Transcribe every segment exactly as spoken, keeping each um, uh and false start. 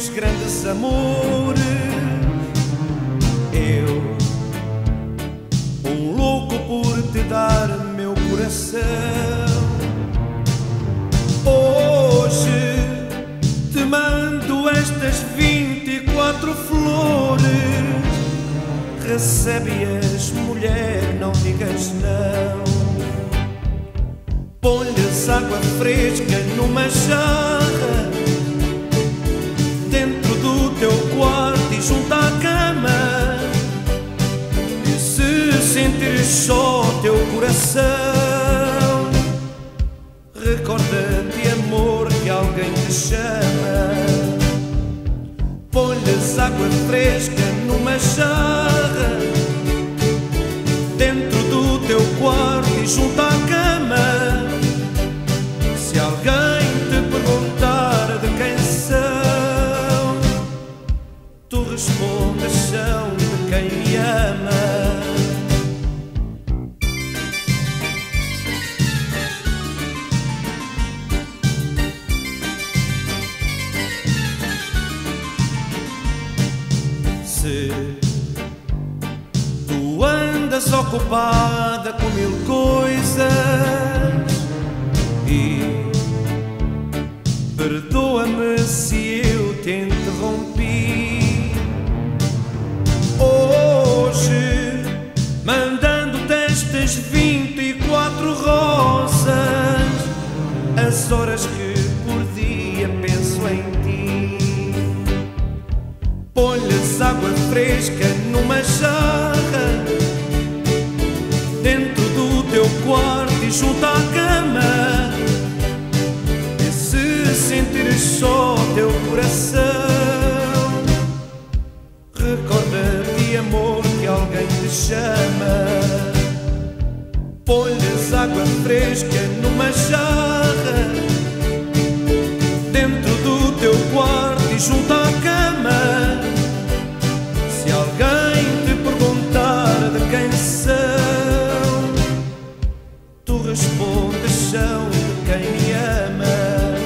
meus grandes amores. Eu, um louco por te dar meu coração. Hoje te mando estas vinte e quatro flores. Recebe-as, mulher, não digas não. Põe-lhes água fresca numa jarra dentro do teu quarto e junto à cama. E se sentires só teu coração, recorda-te, amor, que alguém te chama. Põe-lhes água fresca numa jarra dentro do teu quarto e junto à cama. Se alguém te perguntar de quem são, tu respondes: são de quem me ama. Se tu andas ocupada com mil coisas, e perdoa-me se eu te interrompi hoje, mandando-te estas vinte e quatro rosas, as horas que por dia penso em ti. Põe-lhes água fresca numa jarra dentro do teu quarto e junto à cama. E se sentires só teu coração, recorda-te, amor, que alguém te chama. Põe-lhes água fresca numa jarra dentro do teu quarto e junto à cama. Se alguém te perguntar de quem são, tu respondes: são de quem me ama.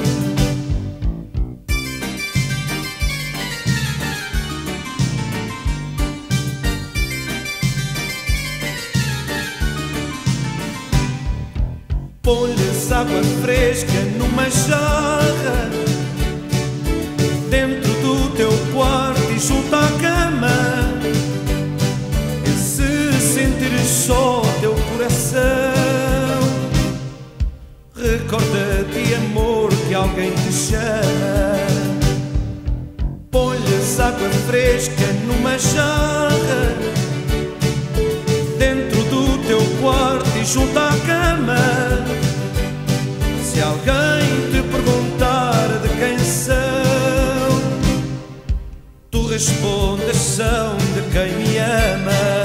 Põe-lhes água fresca numa jarra dentro do teu quarto e junto à cama. E se sentires só teu coração, recorda-te, amor, que alguém te chama. Põe-lhes água fresca numa jarra dentro do teu quarto e junto à cama. Se alguém te perguntar de quem são, tu respondes: são de quem me ama.